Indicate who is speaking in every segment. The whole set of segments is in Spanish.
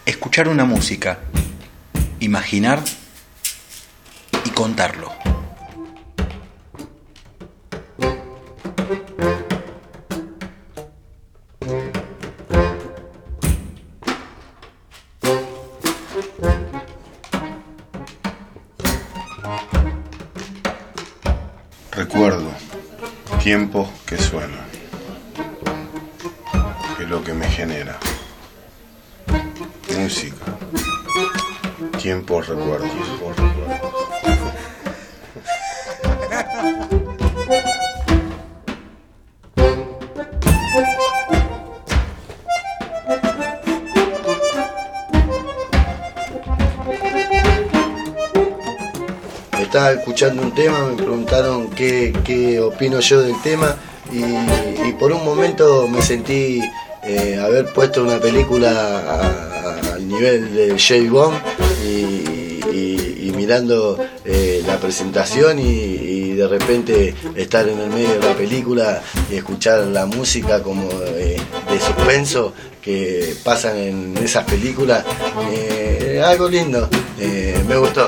Speaker 1: Escuchar una música, imaginar y contarlo.
Speaker 2: Recuerdo tiempos que suenan, que es lo que me genera. Música, tiempos, recuerdos.
Speaker 3: Estaba escuchando un tema, me preguntaron qué opino yo del tema y por un momento me sentí haber puesto una película al nivel de James Bond y mirando la presentación y de repente estar en el medio de la película y escuchar la música como de suspenso que pasan en esas películas, algo lindo, me gustó.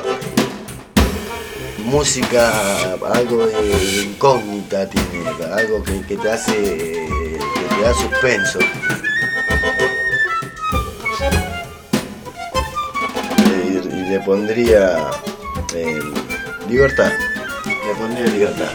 Speaker 3: Música, algo de incógnita tiene, algo que te hace, que te da suspenso. Y le pondría libertad. Le pondría libertad.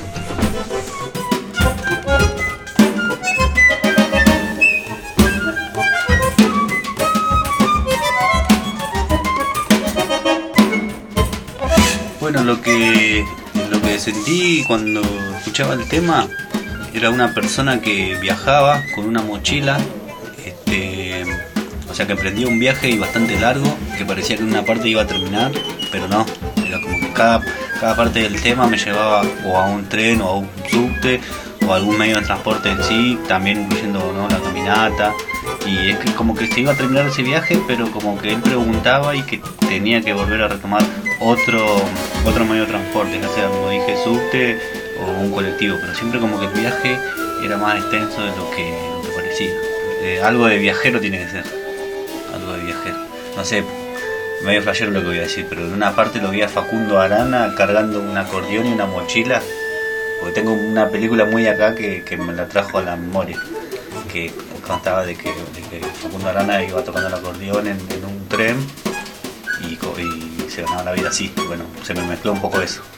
Speaker 4: Bueno, lo que sentí cuando escuchaba el tema era una persona que viajaba con una mochila, o sea que emprendía un viaje bastante largo, que parecía que una parte iba a terminar, pero no, era como que cada parte del tema me llevaba o a un tren o a un subte o a algún medio de transporte en sí, también incluyendo, ¿no?, la caminata. Y es que como que se iba a terminar ese viaje, pero como que él preguntaba y que tenía que volver a retomar otro medio de transporte, ya sea, como dije, subte o un colectivo, pero siempre como que el viaje era más extenso de lo que parecía. Algo de viajero tiene que ser, algo de viajero. No sé, medio flashero lo que voy a decir, pero en una parte lo vi a Facundo Arana cargando un acordeón y una mochila, porque tengo una película muy acá que me la trajo a la memoria, que contaba de que Facundo Arana iba tocando el acordeón en un tren y se ganaba la vida así. Bueno, se me mezcló un poco eso.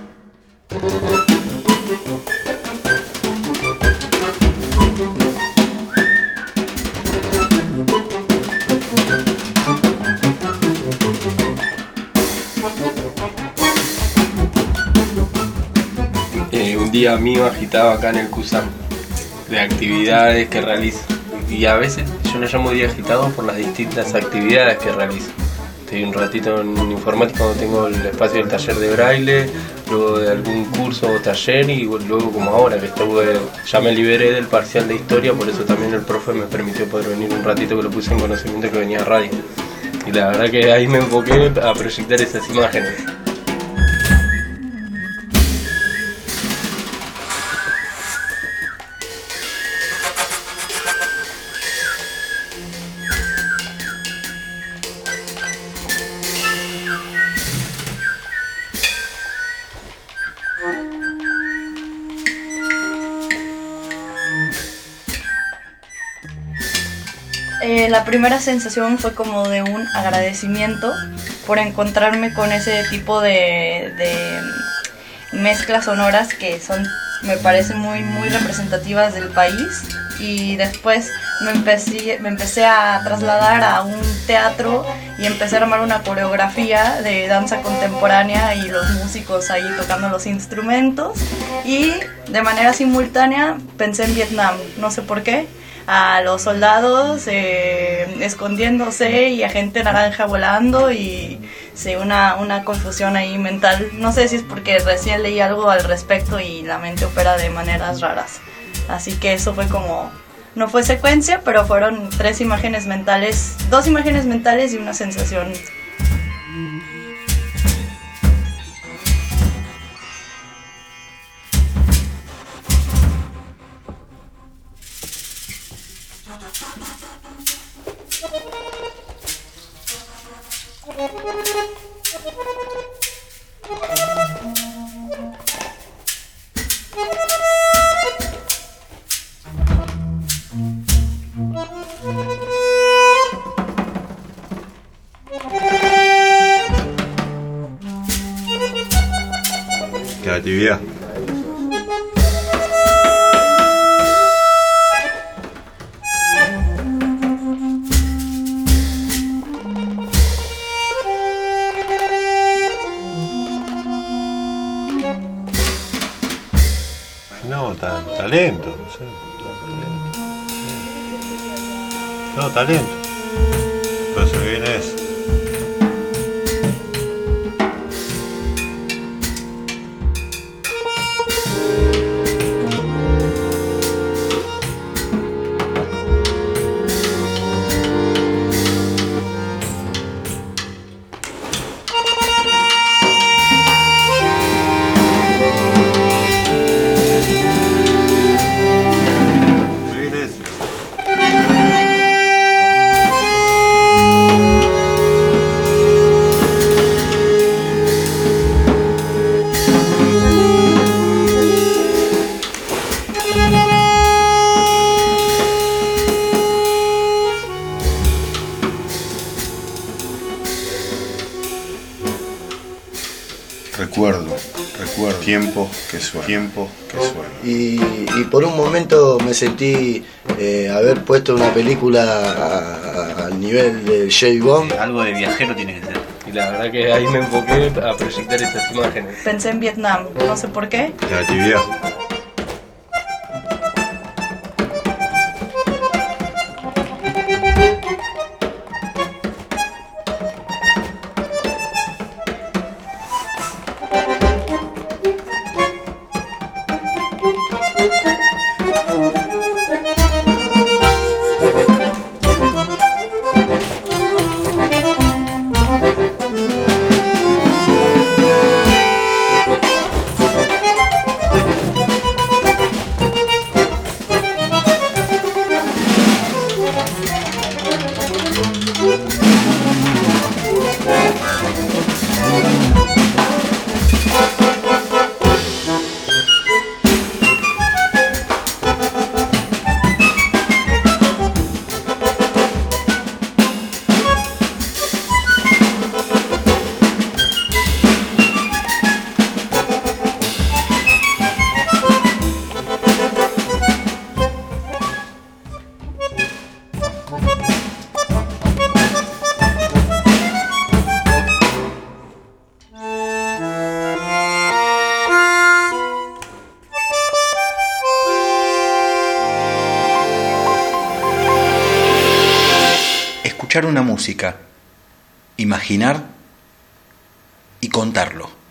Speaker 5: Un día mío agitado acá en el CUSAM de actividades que realizo, y a veces yo lo llamo día agitado por las distintas actividades que realizo. Estoy un ratito en informática cuando tengo el espacio del taller de braille, luego de algún curso o taller, y luego como ahora que ya me liberé del parcial de historia, por eso también el profe me permitió poder venir un ratito, que lo puse en conocimiento que venía a radio. Y la verdad que ahí me enfoqué a proyectar esas imágenes.
Speaker 6: La primera sensación fue como de un agradecimiento por encontrarme con ese tipo de mezclas sonoras que son, me parecen muy representativas del país. Y después me empecé a trasladar a un teatro y empecé a armar una coreografía de danza contemporánea y los músicos ahí tocando los instrumentos, y de manera simultánea pensé en Vietnam, no sé por qué, a los soldados escondiéndose y a gente naranja volando, y sí, una confusión ahí mental. No sé si es porque recién leí algo al respecto y la mente opera de maneras raras. Así que eso fue como, no fue secuencia, pero fueron 2 imágenes mentales y una sensación.
Speaker 2: Creatividad.
Speaker 7: No, talento, no sé. No, talento. Pero se me viene eso. Se me viene eso.
Speaker 2: Recuerdo, tiempo que suena.
Speaker 3: Y por un momento me sentí haber puesto una película al nivel de James Bond.
Speaker 4: Algo de viajero tiene que ser.
Speaker 5: Y la verdad que ahí me enfoqué a proyectar esas imágenes.
Speaker 6: Pensé en Vietnam, no sé por qué.
Speaker 2: Creatividad.
Speaker 1: Escuchar una música, imaginar y contarlo.